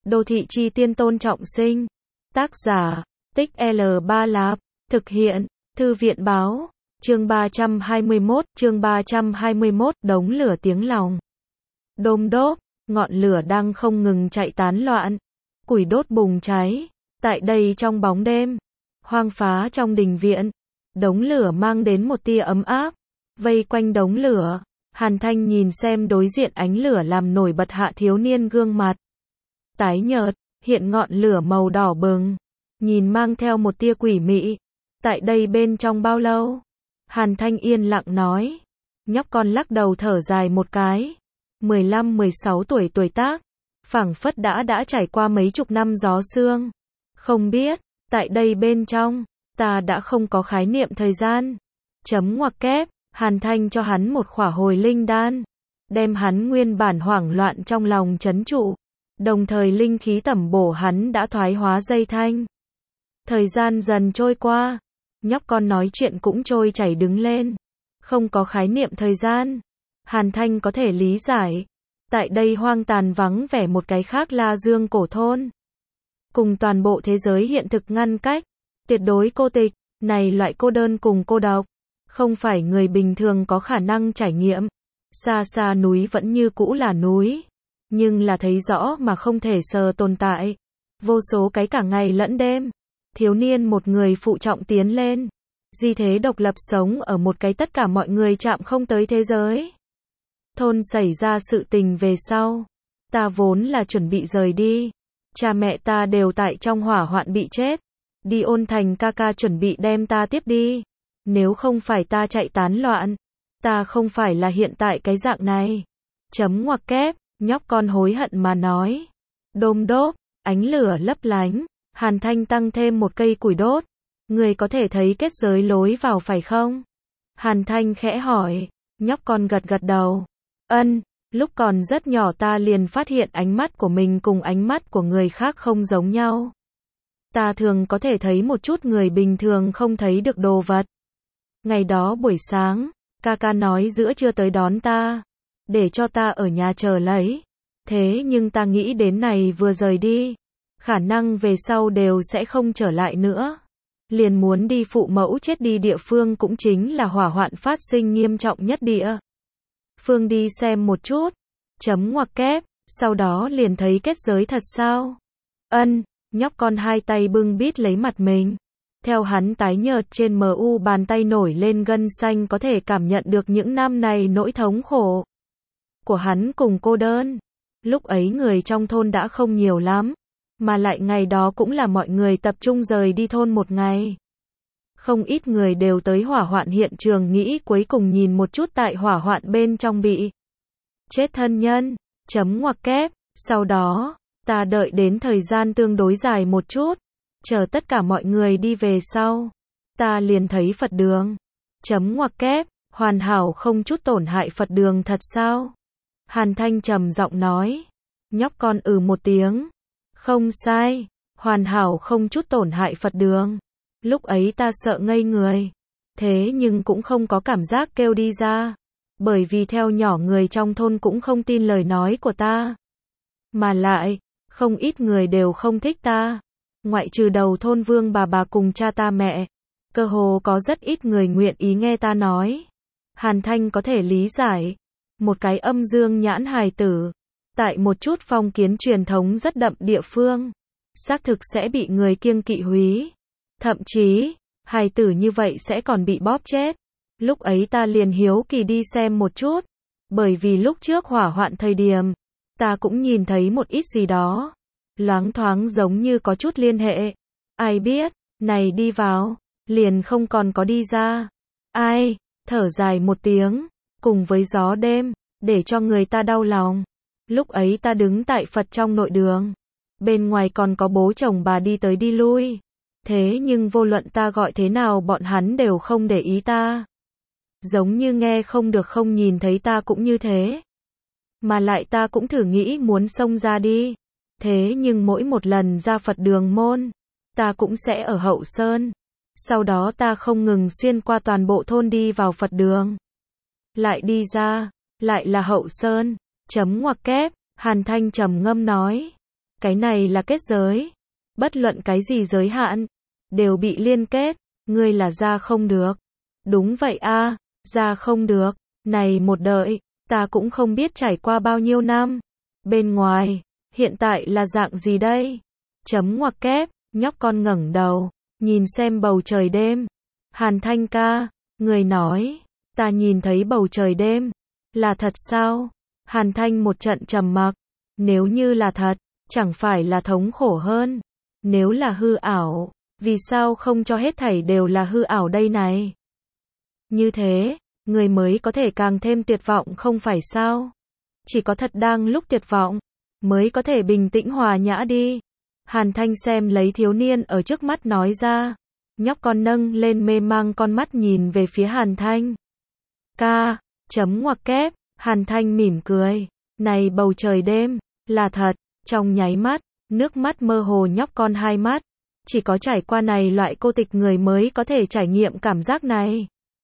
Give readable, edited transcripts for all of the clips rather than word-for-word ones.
Đô thị chi tiên Tôn Trọng Sinh. Tác giả, Tích L3 Lạp. Thực hiện, Thư viện báo. Chương 321, đống lửa tiếng lòng. Đôm đốp, ngọn lửa đang không ngừng chạy tán loạn. Củi đốt bùng cháy. Tại đây trong bóng đêm, hoang phá trong đình viện, đống lửa mang đến một tia ấm áp. Vây quanh đống lửa, Hàn Thanh nhìn xem đối diện ánh lửa làm nổi bật hạ thiếu niên gương mặt tái nhợt, hiện ngọn lửa màu đỏ bừng, nhìn mang theo một tia quỷ mị. Tại đây bên trong bao lâu? Hàn Thanh yên lặng nói. Nhóc con lắc đầu thở dài một cái. 15-16 tuổi tuổi tác, phảng phất đã trải qua mấy chục năm gió sương. Không biết, tại đây bên trong, ta đã không có khái niệm thời gian. Chấm ngoặc kép, Hàn Thanh cho hắn một khỏa hồi linh đan, đem hắn nguyên bản hoảng loạn trong lòng trấn trụ, đồng thời linh khí tẩm bổ hắn đã thoái hóa dây thanh. Thời gian dần trôi qua, nhóc con nói chuyện cũng trôi chảy đứng lên. Không có khái niệm thời gian, Hàn Thanh có thể lý giải. Tại đây hoang tàn vắng vẻ một cái khác La Dương cổ thôn, cùng toàn bộ thế giới hiện thực ngăn cách, tuyệt đối cô tịch, này loại cô đơn cùng cô độc, không phải người bình thường có khả năng trải nghiệm. Xa xa núi vẫn như cũ là núi, nhưng là thấy rõ mà không thể sờ tồn tại. Vô số cái cả ngày lẫn đêm, thiếu niên một người phụ trọng tiến lên, di thế độc lập sống ở một cái tất cả mọi người chạm không tới thế giới. Thôn xảy ra sự tình về sau, ta vốn là chuẩn bị rời đi, cha mẹ ta đều tại trong hỏa hoạn bị chết. Đi Ôn Thành ca ca chuẩn bị đem ta tiếp đi. Nếu không phải ta chạy tán loạn, ta không phải là hiện tại cái dạng này. Chấm ngoặc kép, nhóc con hối hận mà nói. Đôm đốp, ánh lửa lấp lánh, Hàn Thanh tăng thêm một cây củi đốt. Người có thể thấy kết giới lối vào phải không? Hàn Thanh khẽ hỏi, nhóc con gật gật đầu. Ân, lúc còn rất nhỏ ta liền phát hiện ánh mắt của mình cùng ánh mắt của người khác không giống nhau. Ta thường có thể thấy một chút người bình thường không thấy được đồ vật. Ngày đó buổi sáng, ca ca nói giữa trưa tới đón ta, để cho ta ở nhà chờ lấy. Thế nhưng ta nghĩ đến này vừa rời đi, khả năng về sau đều sẽ không trở lại nữa. Liền muốn đi phụ mẫu chết đi địa phương cũng chính là hỏa hoạn phát sinh nghiêm trọng nhất địa phương đi xem một chút. Chấm ngoặc kép, sau đó liền thấy kết giới thật sao? Ân, nhóc con hai tay bưng bít lấy mặt mình. Theo hắn tái nhợt trên mu bàn tay nổi lên gân xanh có thể cảm nhận được những năm này nỗi thống khổ của hắn cùng cô đơn. Lúc ấy người trong thôn đã không nhiều lắm, mà lại ngày đó cũng là mọi người tập trung rời đi thôn một ngày. Không ít người đều tới hỏa hoạn hiện trường nghĩ cuối cùng nhìn một chút tại hỏa hoạn bên trong bị chết thân nhân. Chấm ngoặc kép, sau đó, ta đợi đến thời gian tương đối dài một chút, chờ tất cả mọi người đi về sau, ta liền thấy Phật đường. Chấm ngoặc kép, hoàn hảo không chút tổn hại Phật đường thật sao? Hàn Thanh trầm giọng nói. Nhóc con một tiếng. Không sai, hoàn hảo không chút tổn hại Phật đường. Lúc ấy ta sợ ngây người, thế nhưng cũng không có cảm giác kêu đi ra, bởi vì theo nhỏ người trong thôn cũng không tin lời nói của ta. Mà lại, không ít người đều không thích ta, ngoại trừ đầu thôn Vương bà cùng cha ta mẹ, cơ hồ có rất ít người nguyện ý nghe ta nói. Hàn Thanh có thể lý giải, một cái âm dương nhãn hài tử, tại một chút phong kiến truyền thống rất đậm địa phương, xác thực sẽ bị người kiêng kỵ húy. Thậm chí, hài tử như vậy sẽ còn bị bóp chết. Lúc ấy ta liền hiếu kỳ đi xem một chút, bởi vì lúc trước hỏa hoạn thời điểm, ta cũng nhìn thấy một ít gì đó, loáng thoáng giống như có chút liên hệ. Ai biết, này đi vào, liền không còn có đi ra. Ai, thở dài một tiếng, cùng với gió đêm, để cho người ta đau lòng. Lúc ấy ta đứng tại Phật trong nội đường, bên ngoài còn có bố chồng bà đi tới đi lui. Thế nhưng vô luận ta gọi thế nào bọn hắn đều không để ý ta. Giống như nghe không được không nhìn thấy ta cũng như thế. Mà lại ta cũng thử nghĩ muốn xông ra đi. Thế nhưng mỗi một lần ra Phật đường môn, ta cũng sẽ ở hậu sơn. Sau đó ta không ngừng xuyên qua toàn bộ thôn đi vào Phật đường. Lại đi ra, lại là hậu sơn. Chấm ngoặc kép, Hàn Thanh trầm ngâm nói. Cái này là kết giới. Bất luận cái gì giới hạn, đều bị liên kết. Ngươi là ra không được. Đúng vậy a, ra không được. Này một đời, ta cũng không biết trải qua bao nhiêu năm. Bên ngoài, hiện tại là dạng gì đây? Chấm ngoặc kép, nhóc con ngẩng đầu, nhìn xem bầu trời đêm. Hàn Thanh ca, người nói, ta nhìn thấy bầu trời đêm. Là thật sao? Hàn Thanh một trận trầm mặc. Nếu như là thật, chẳng phải là thống khổ hơn. Nếu là hư ảo, vì sao không cho hết thảy đều là hư ảo đây này? Như thế, người mới có thể càng thêm tuyệt vọng không phải sao? Chỉ có thật đang lúc tuyệt vọng, mới có thể bình tĩnh hòa nhã đi. Hàn Thanh xem lấy thiếu niên ở trước mắt nói ra. Nhóc con nâng lên mê mang con mắt nhìn về phía Hàn Thanh. Ca, chấm ngoặc kép, Hàn Thanh mỉm cười. Này bầu trời đêm, là thật, trong nháy mắt, nước mắt mơ hồ nhóc con hai mắt. Chỉ có trải qua này loại cô tịch người mới có thể trải nghiệm cảm giác này.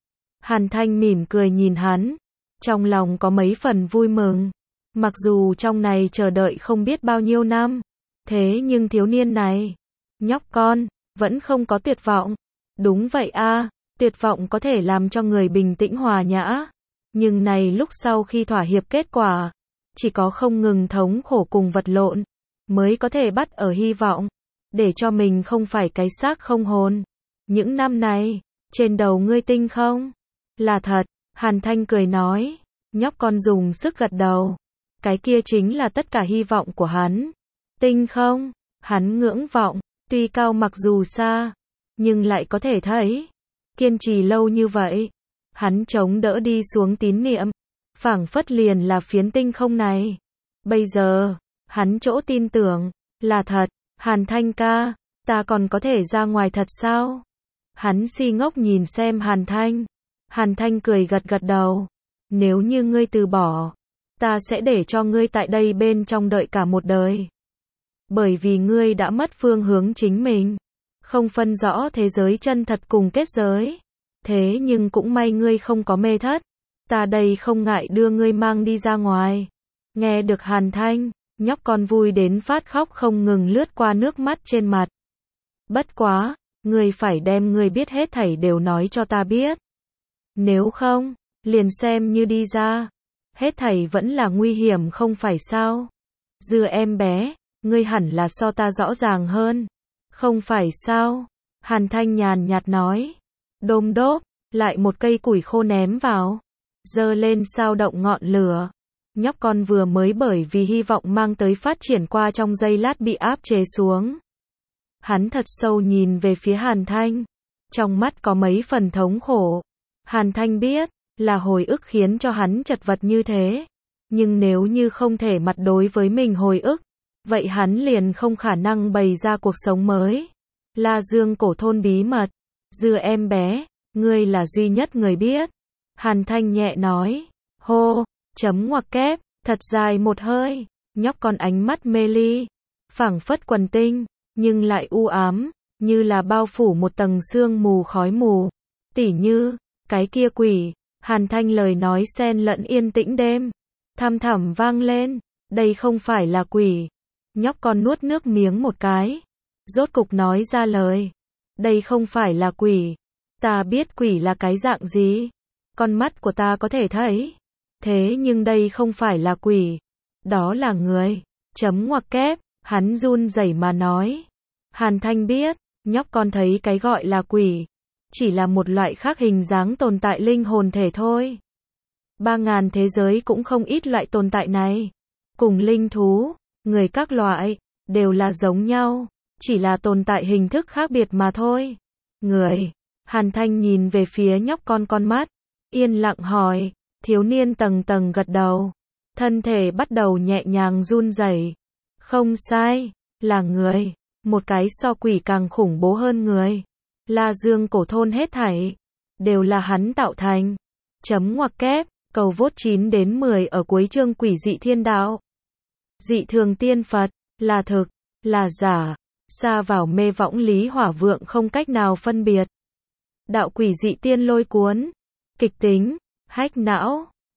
Hàn Thanh mỉm cười nhìn hắn. Trong lòng có mấy phần vui mừng. Mặc dù trong này chờ đợi không biết bao nhiêu năm. Thế nhưng thiếu niên này, nhóc con, vẫn không có tuyệt vọng. Đúng vậy a, tuyệt vọng có thể làm cho người bình tĩnh hòa nhã. Nhưng này lúc sau khi thỏa hiệp kết quả, chỉ có không ngừng thống khổ cùng vật lộn, mới có thể bắt ở hy vọng, để cho mình không phải cái xác không hồn. Những năm này, trên đầu ngươi tinh không? Là thật, Hàn Thanh cười nói. Nhóc con dùng sức gật đầu. Cái kia chính là tất cả hy vọng của hắn. Tinh không? Hắn ngưỡng vọng, tuy cao mặc dù xa, nhưng lại có thể thấy. Kiên trì lâu như vậy, hắn chống đỡ đi xuống tín niệm, phảng phất liền là phiến tinh không này. Bây giờ, hắn chỗ tin tưởng, là thật. Hàn Thanh ca, ta còn có thể ra ngoài thật sao? Hắn si ngốc nhìn xem Hàn Thanh. Hàn Thanh cười gật gật đầu. Nếu như ngươi từ bỏ, ta sẽ để cho ngươi tại đây bên trong đợi cả một đời. Bởi vì ngươi đã mất phương hướng chính mình, không phân rõ thế giới chân thật cùng kết giới. Thế nhưng cũng may ngươi không có mê thất. Ta đây không ngại đưa ngươi mang đi ra ngoài. Nghe được Hàn Thanh, nhóc con vui đến phát khóc không ngừng lướt qua nước mắt trên mặt. Bất quá, ngươi phải đem ngươi biết hết thảy đều nói cho ta biết. Nếu không, liền xem như đi ra. Hết thảy vẫn là nguy hiểm không phải sao? Dưa em bé, ngươi hẳn là so ta rõ ràng hơn. Không phải sao? Hàn Thanh nhàn nhạt nói. Đôm đốp, lại một cây củi khô ném vào. Giơ lên sao động ngọn lửa. Nhóc con vừa mới bởi vì hy vọng mang tới phát triển qua trong giây lát bị áp chế xuống. Hắn thật sâu nhìn về phía Hàn Thanh. Trong mắt có mấy phần thống khổ. Hàn Thanh biết, là hồi ức khiến cho hắn chật vật như thế. Nhưng nếu như không thể mặt đối với mình hồi ức, vậy hắn liền không khả năng bày ra cuộc sống mới. La Dương cổ thôn bí mật. Dưa em bé, ngươi là duy nhất người biết. Hàn Thanh nhẹ nói. Hô, chấm ngoặc kép, thật dài một hơi. Nhóc con ánh mắt mê ly, phảng phất quần tinh, nhưng lại u ám, như là bao phủ một tầng sương mù khói mù. Tỉ như, cái kia quỷ. Hàn Thanh lời nói xen lẫn yên tĩnh đêm, thăm thẳm vang lên. Đây không phải là quỷ. Nhóc con nuốt nước miếng một cái, rốt cục nói ra lời. Đây không phải là quỷ. Ta biết quỷ là cái dạng gì. Con mắt của ta có thể thấy. Thế nhưng đây không phải là quỷ. Đó là người. Chấm ngoặc kép, hắn run rẩy mà nói. Hàn Thanh biết, nhóc con thấy cái gọi là quỷ, chỉ là một loại khác hình dáng tồn tại linh hồn thể thôi. 3000 thế giới cũng không ít loại tồn tại này. Cùng linh thú, người các loại, đều là giống nhau. Chỉ là tồn tại hình thức khác biệt mà thôi. Người. Hàn Thanh nhìn về phía nhóc con mắt. Yên lặng hỏi. Thiếu niên tầng tầng gật đầu. Thân thể bắt đầu nhẹ nhàng run rẩy. Không sai. Là người. Một cái so quỷ càng khủng bố hơn người. La Dương cổ thôn hết thảy. Đều là hắn tạo thành. Chấm ngoặc kép. Cầu vốt 9 đến 10 ở cuối chương quỷ dị thiên đạo. Dị thường tiên Phật. Là thực. Là giả. Xa vào mê võng lý hỏa vượng không cách nào phân biệt. Đạo quỷ dị tiên lôi cuốn. Kịch tính. Hách não.